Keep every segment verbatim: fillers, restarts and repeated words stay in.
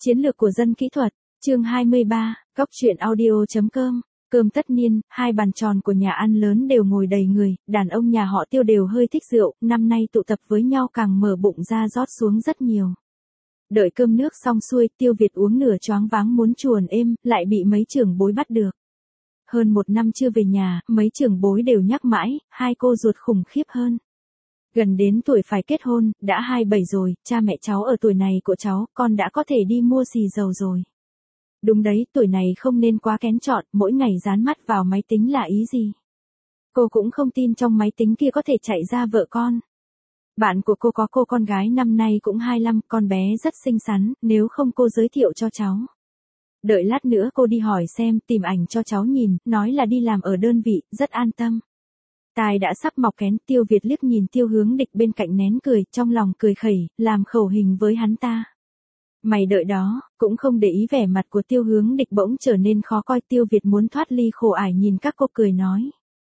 Chiến lược của dân kỹ thuật, chương hai mươi ba, góc truyện audio.com. Cơm tất niên, hai bàn tròn của nhà ăn lớn đều ngồi đầy người, đàn ông nhà họ Tiêu đều hơi thích rượu, năm nay tụ tập với nhau càng mở bụng ra rót xuống rất nhiều. Đợi cơm nước xong xuôi, Tiêu Việt uống nửa choáng váng muốn chuồn êm, lại bị mấy trưởng bối bắt được. Hơn một năm chưa về nhà, mấy trưởng bối đều nhắc mãi, hai cô ruột khủng khiếp hơn. Gần đến tuổi phải kết hôn, đã hai mươi bảy rồi, cha mẹ cháu ở tuổi này của cháu, con đã có thể đi mua xì dầu rồi. Đúng đấy, tuổi này không nên quá kén chọn, mỗi ngày dán mắt vào máy tính là ý gì? Cô cũng không tin trong máy tính kia có thể chạy ra vợ con. Bạn của cô có cô con gái năm nay cũng hai mươi lăm, con bé rất xinh xắn, nếu không cô giới thiệu cho cháu. Đợi lát nữa cô đi hỏi xem, tìm ảnh cho cháu nhìn, nói là đi làm ở đơn vị, rất an tâm. Tai đã sắp mọc kén, Tiêu Việt liếc nhìn Tiêu Hướng Địch bên cạnh nén cười, trong lòng cười khẩy, làm khẩu hình với hắn ta. Mày đợi đó, cũng không để ý vẻ mặt của Tiêu Hướng Địch bỗng trở nên khó coi. Tiêu Việt muốn thoát ly khổ ải nhìn các cô cười nói.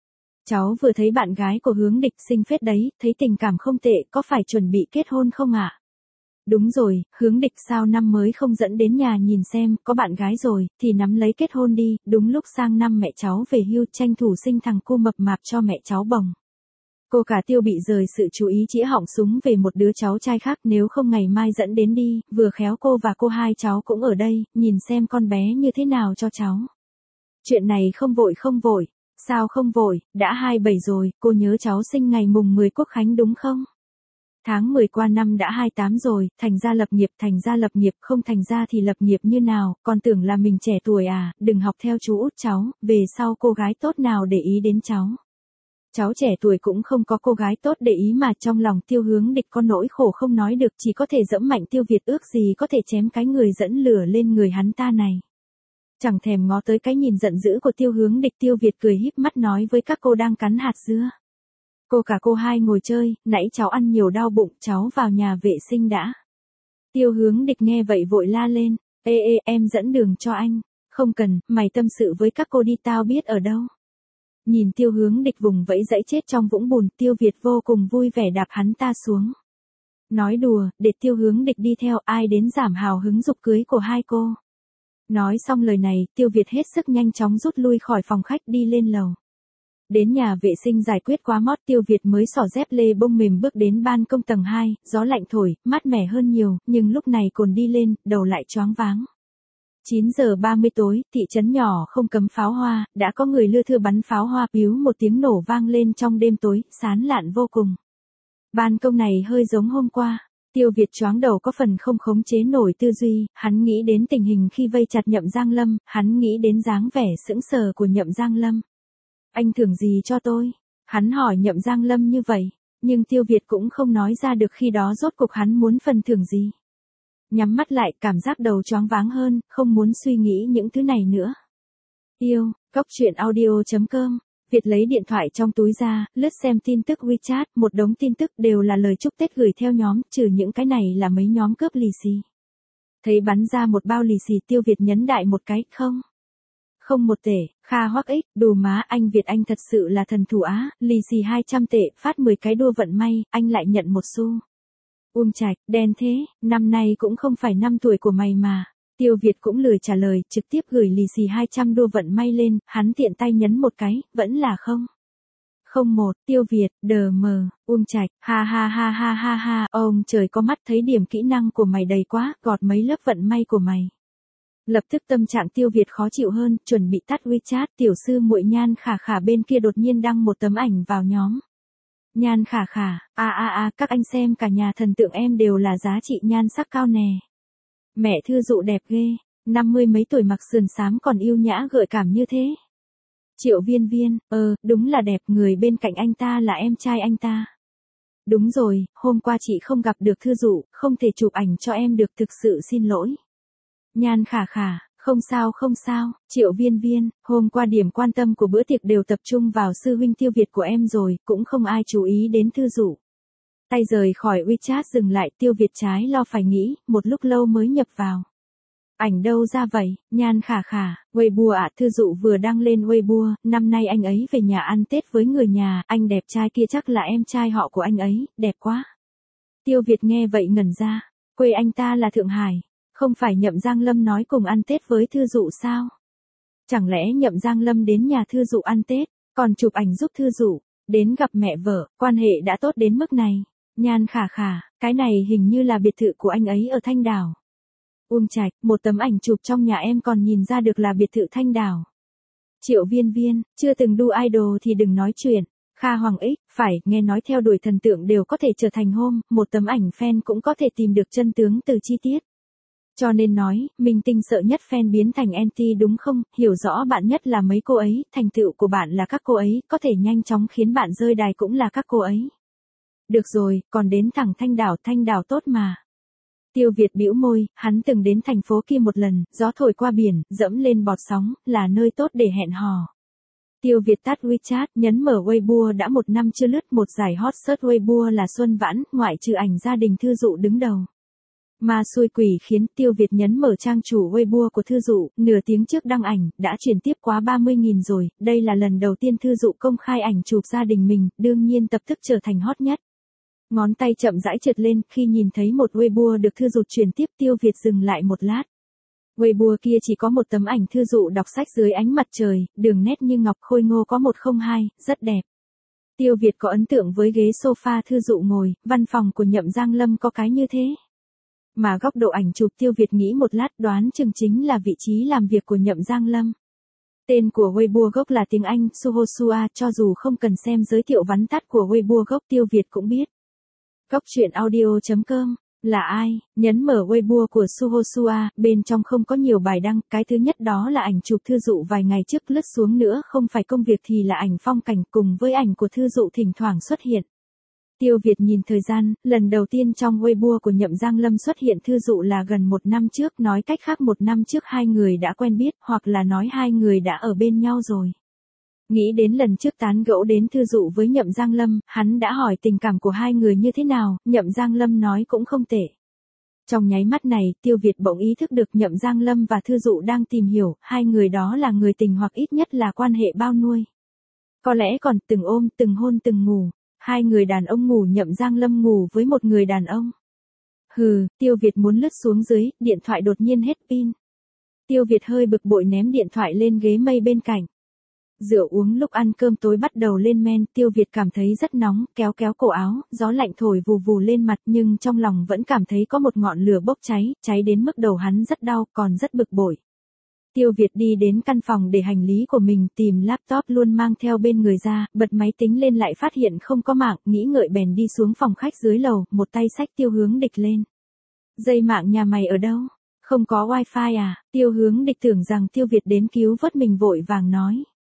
Cháu vừa thấy bạn gái của Hướng Địch xinh phết đấy, thấy tình cảm không tệ, có phải chuẩn bị kết hôn không ạ? À? Đúng rồi, Hướng Địch sao năm mới không dẫn đến nhà nhìn xem, có bạn gái rồi, thì nắm lấy kết hôn đi, đúng lúc sang năm mẹ cháu về hưu tranh thủ sinh thằng cu mập mạp cho mẹ cháu bồng. Cô cả Tiêu bị rời sự chú ý chĩa họng súng về một đứa cháu trai khác, nếu không ngày mai dẫn đến đi, vừa khéo cô và cô hai cháu cũng ở đây, nhìn xem con bé như thế nào cho cháu. Chuyện này không vội không vội, sao không vội, đã hai mươi bảy rồi, cô nhớ cháu sinh ngày mùng mười Quốc Khánh đúng không? Tháng mười qua năm đã hai mươi tám rồi, thành ra lập nghiệp, thành ra lập nghiệp, không thành ra thì lập nghiệp như nào, còn tưởng là mình trẻ tuổi à, đừng học theo chú út cháu, về sau cô gái tốt nào để ý đến cháu. Cháu trẻ tuổi cũng không có cô gái tốt để ý mà. Trong lòng Tiêu Hướng Địch có nỗi khổ không nói được, chỉ có thể dẫm mạnh Tiêu Việt, ước gì có thể chém cái người dẫn lửa lên người hắn ta này. Chẳng thèm ngó tới cái nhìn giận dữ của Tiêu Hướng Địch, Tiêu Việt cười híp mắt nói với các cô đang cắn hạt dưa. Cô cả cô hai ngồi chơi, nãy cháu ăn nhiều đau bụng, cháu vào nhà vệ sinh đã. Tiêu Hướng Địch nghe vậy vội la lên, ê ê em dẫn đường cho anh, không cần, mày tâm sự với các cô đi, tao biết ở đâu. Nhìn Tiêu Hướng Địch vùng vẫy dãy chết trong vũng bùn, Tiêu Việt vô cùng vui vẻ đạp hắn ta xuống. Nói đùa, để Tiêu Hướng Địch đi theo, ai đến giảm hào hứng dục cưới của hai cô. Nói xong lời này, Tiêu Việt hết sức nhanh chóng rút lui khỏi phòng khách đi lên lầu. Đến nhà vệ sinh giải quyết quá mót, Tiêu Việt mới xỏ dép lê bông mềm bước đến ban công tầng hai, gió lạnh thổi, mát mẻ hơn nhiều, nhưng lúc này cồn đi lên, đầu lại choáng váng. chín giờ ba mươi tối, thị trấn nhỏ không cấm pháo hoa, đã có người lưa thưa bắn pháo hoa, píu một tiếng nổ vang lên trong đêm tối, sán lạn vô cùng. Ban công này hơi giống hôm qua. Tiêu Việt choáng đầu có phần không khống chế nổi tư duy, hắn nghĩ đến tình hình khi vây chặt Nhậm Giang Lâm, hắn nghĩ đến dáng vẻ sững sờ của Nhậm Giang Lâm. Anh thưởng gì cho tôi? Hắn hỏi Nhậm Giang Lâm như vậy, nhưng Tiêu Việt cũng không nói ra được khi đó rốt cuộc hắn muốn phần thưởng gì. Nhắm mắt lại, cảm giác đầu choáng váng hơn, không muốn suy nghĩ những thứ này nữa. Yêu, góc truyện audio.com. Việt lấy điện thoại trong túi ra, lướt xem tin tức WeChat, một đống tin tức đều là lời chúc Tết gửi theo nhóm, trừ những cái này là mấy nhóm cướp lì xì. Thấy bắn ra một bao lì xì, Tiêu Việt nhấn đại một cái, không. Không một tệ, kha hoắc ích, đù má, anh Việt anh thật sự là thần thủ á, lì xì hai trăm tệ, phát mười cái đua vận may, anh lại nhận một xu. Uông Trạch, đen thế, năm nay cũng không phải năm tuổi của mày mà. Tiêu Việt cũng lười trả lời, trực tiếp gửi lì xì hai trăm đua vận may lên, hắn tiện tay nhấn một cái, vẫn là không. Không một, Tiêu Việt, đờ mờ, Uông Trạch, ha ha ha ha ha ha, ông trời có mắt thấy điểm kỹ năng của mày đầy quá, gọt mấy lớp vận may của mày. Lập tức tâm trạng Tiêu Việt khó chịu hơn, chuẩn bị tắt WeChat, tiểu sư muội Nhan Khả Khả bên kia đột nhiên đăng một tấm ảnh vào nhóm. Nhan Khả Khả, a a a, các anh xem cả nhà thần tượng em đều là giá trị nhan sắc cao nè. Mẹ Thư Dụ đẹp ghê, năm mươi mấy tuổi mặc sườn xám còn yêu nhã gợi cảm như thế. Triệu Viên Viên, ờ, đúng là đẹp, người bên cạnh anh ta là em trai anh ta. Đúng rồi, hôm qua chị không gặp được Thư Dụ, không thể chụp ảnh cho em được, thực sự xin lỗi. Nhan Khả Khả, không sao không sao, Triệu Viên Viên, hôm qua điểm quan tâm của bữa tiệc đều tập trung vào sư huynh Tiêu Việt của em rồi, cũng không ai chú ý đến Thư Dụ. Tay rời khỏi WeChat dừng lại, Tiêu Việt trái lo phải nghĩ, một lúc lâu mới nhập vào. Ảnh đâu ra vậy, Nhan Khả Khả, Weibo ạ, Thư Dụ vừa đăng lên Weibo, năm nay anh ấy về nhà ăn Tết với người nhà, anh đẹp trai kia chắc là em trai họ của anh ấy, đẹp quá. Tiêu Việt nghe vậy ngẩn ra, quê anh ta là Thượng Hải. Không phải Nhậm Giang Lâm nói cùng ăn Tết với Thư Dụ sao? Chẳng lẽ Nhậm Giang Lâm đến nhà Thư Dụ ăn Tết, còn chụp ảnh giúp Thư Dụ, đến gặp mẹ vợ, quan hệ đã tốt đến mức này. Nhan khả khả, cái này hình như là biệt thự của anh ấy ở Thanh Đảo. Uông Trạch, một tấm ảnh chụp trong nhà em còn nhìn ra được là biệt thự Thanh Đảo. Triệu Viên Viên, chưa từng đu idol thì đừng nói chuyện. Kha Hoàng Ích, phải, nghe nói theo đuổi thần tượng đều có thể trở thành home, một tấm ảnh fan cũng có thể tìm được chân tướng từ chi tiết. Cho nên nói, minh tinh sợ nhất fan biến thành anti đúng không, hiểu rõ bạn nhất là mấy cô ấy, thành tựu của bạn là các cô ấy, có thể nhanh chóng khiến bạn rơi đài cũng là các cô ấy. Được rồi, còn đến thẳng Thanh Đảo, Thanh Đảo tốt mà. Tiêu Việt bĩu môi, hắn từng đến thành phố kia một lần, gió thổi qua biển, dẫm lên bọt sóng, là nơi tốt để hẹn hò. Tiêu Việt tắt WeChat, nhấn mở Weibo đã một năm chưa lướt một giải hot search Weibo là Xuân Vãn, ngoại trừ ảnh gia đình Thư Dụ đứng đầu. Mà xui quỷ khiến Tiêu Việt nhấn mở trang chủ Weibo của Thư Dụ, nửa tiếng trước đăng ảnh, đã chuyển tiếp quá ba mươi nghìn rồi, đây là lần đầu tiên Thư Dụ công khai ảnh chụp gia đình mình, đương nhiên tập tức trở thành hot nhất. Ngón tay chậm rãi trượt lên, khi nhìn thấy một Weibo được Thư Dụ chuyển tiếp Tiêu Việt dừng lại một lát. Weibo kia chỉ có một tấm ảnh Thư Dụ đọc sách dưới ánh mặt trời, đường nét như ngọc khôi ngô có một không hai, rất đẹp. Tiêu Việt có ấn tượng với ghế sofa Thư Dụ ngồi, văn phòng của Nhậm Giang Lâm có cái như thế. Mà góc độ ảnh chụp Tiêu Việt nghĩ một lát đoán chừng chính là vị trí làm việc của Nhậm Giang Lâm. Tên của Weibo gốc là tiếng Anh, Suhosua, cho dù không cần xem giới thiệu vắn tắt của Weibo gốc Tiêu Việt cũng biết. Góc truyện audio chấm com là ai? Nhấn mở Weibo của Suhosua, bên trong không có nhiều bài đăng, cái thứ nhất đó là ảnh chụp Thư Dụ vài ngày trước, lướt xuống nữa không phải công việc thì là ảnh phong cảnh cùng với ảnh của Thư Dụ thỉnh thoảng xuất hiện. Tiêu Việt nhìn thời gian, lần đầu tiên trong Weibo của Nhậm Giang Lâm xuất hiện Thư Dụ là gần một năm trước, nói cách khác một năm trước hai người đã quen biết, hoặc là nói hai người đã ở bên nhau rồi. Nghĩ đến lần trước tán gẫu đến Thư Dụ với Nhậm Giang Lâm, hắn đã hỏi tình cảm của hai người như thế nào, Nhậm Giang Lâm nói cũng không tệ. Trong nháy mắt này, Tiêu Việt bỗng ý thức được Nhậm Giang Lâm và Thư Dụ đang tìm hiểu, hai người đó là người tình hoặc ít nhất là quan hệ bao nuôi. Có lẽ còn từng ôm, từng hôn, từng ngủ. Hai người đàn ông ngủ, Nhậm Giang Lâm ngủ với một người đàn ông. Hừ, Tiêu Việt muốn lướt xuống dưới, điện thoại đột nhiên hết pin. Tiêu Việt hơi bực bội ném điện thoại lên ghế mây bên cạnh. Rượu uống lúc ăn cơm tối bắt đầu lên men, Tiêu Việt cảm thấy rất nóng, kéo kéo cổ áo, gió lạnh thổi vù vù lên mặt nhưng trong lòng vẫn cảm thấy có một ngọn lửa bốc cháy, cháy đến mức đầu hắn rất đau, còn rất bực bội. Tiêu Việt đi đến căn phòng để hành lý của mình, tìm laptop luôn mang theo bên người ra, bật máy tính lên lại phát hiện không có mạng, nghĩ ngợi bèn đi xuống phòng khách dưới lầu, một tay xách Tiêu Hướng Địch lên. Dây mạng nhà mày ở đâu? Không có wifi à? Tiêu Hướng Địch tưởng rằng Tiêu Việt đến cứu vớt mình vội vàng nói.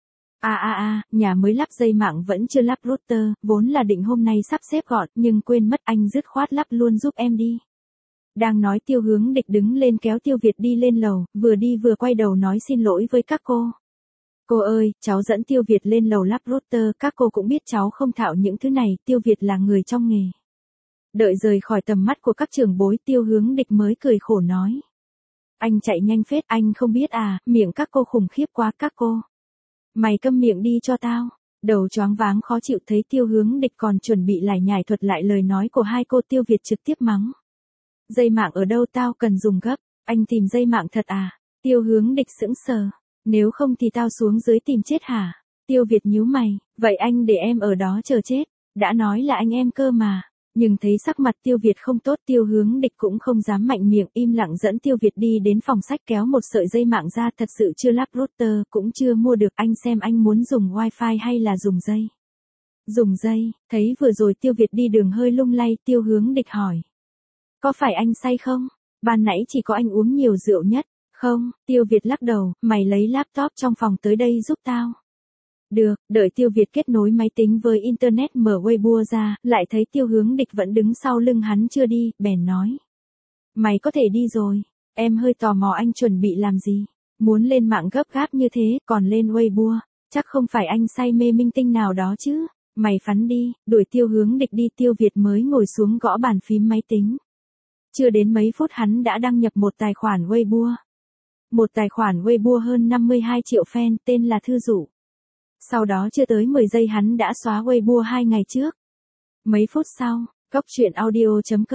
À à à, nhà mới lắp dây mạng vẫn chưa lắp router, vốn là định hôm nay sắp xếp gọn, nhưng quên mất, anh dứt khoát lắp luôn giúp em đi. Đang nói Tiêu Hướng Địch đứng lên kéo Tiêu Việt đi lên lầu, vừa đi vừa quay đầu nói xin lỗi với các cô. Cô ơi, cháu dẫn Tiêu Việt lên lầu lắp router, các cô cũng biết cháu không thạo những thứ này, Tiêu Việt là người trong nghề. Đợi rời khỏi tầm mắt của các trưởng bối, Tiêu Hướng Địch mới cười khổ nói. Anh chạy nhanh phết, anh không biết à, miệng các cô khủng khiếp quá các cô. Mày câm miệng đi cho tao. Đầu choáng váng khó chịu thấy Tiêu Hướng Địch còn chuẩn bị lải nhải thuật lại lời nói của hai cô, Tiêu Việt trực tiếp mắng. Dây mạng ở đâu, tao cần dùng gấp, anh tìm dây mạng thật à? Tiêu Hướng Địch sững sờ. Nếu không thì tao xuống dưới tìm chết hả? Tiêu Việt nhíu mày, vậy anh để em ở đó chờ chết, đã nói là anh em cơ mà. Nhưng thấy sắc mặt Tiêu Việt không tốt, Tiêu Hướng Địch cũng không dám mạnh miệng, im lặng dẫn Tiêu Việt đi đến phòng sách kéo một sợi dây mạng ra, thật sự chưa lắp router, cũng chưa mua được, anh xem anh muốn dùng wifi hay là dùng dây? Dùng dây, thấy vừa rồi Tiêu Việt đi đường hơi lung lay, Tiêu Hướng Địch hỏi. Có phải anh say không? Ban nãy chỉ có anh uống nhiều rượu nhất. Không, Tiêu Việt lắc đầu, mày lấy laptop trong phòng tới đây giúp tao. Được, đợi Tiêu Việt kết nối máy tính với Internet mở Weibo ra, lại thấy Tiêu Hướng Địch vẫn đứng sau lưng hắn chưa đi, bèn nói. Mày có thể đi rồi, em hơi tò mò anh chuẩn bị làm gì? Muốn lên mạng gấp gáp như thế, còn lên Weibo, chắc không phải anh say mê minh tinh nào đó chứ? Mày phắn đi, đuổi Tiêu Hướng Địch đi, Tiêu Việt mới ngồi xuống gõ bàn phím máy tính. Chưa đến mấy phút hắn đã đăng nhập một tài khoản Weibo. Một tài khoản Weibo hơn năm mươi hai triệu fan, tên là Thư Dụ. Sau đó chưa tới mười giây hắn đã xóa Weibo hai ngày trước. Mấy phút sau, góc truyện audio chấm com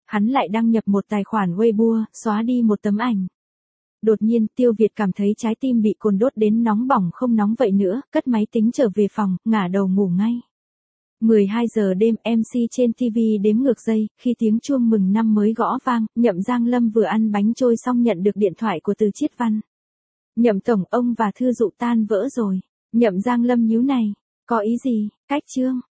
Hắn lại đăng nhập một tài khoản Weibo, xóa đi một tấm ảnh. Đột nhiên, Tiêu Việt cảm thấy trái tim bị cồn đốt đến nóng bỏng không nóng vậy nữa, cất máy tính trở về phòng, ngả đầu ngủ ngay. mười hai giờ đêm, em xê trên ti vi đếm ngược giây, khi tiếng chuông mừng năm mới gõ vang, Nhậm Giang Lâm vừa ăn bánh trôi xong nhận được điện thoại của Từ Chiết Văn. Nhậm tổng, ông và Thư Dụ tan vỡ rồi. Nhậm Giang Lâm nhíu này. Có ý gì? Cách chương.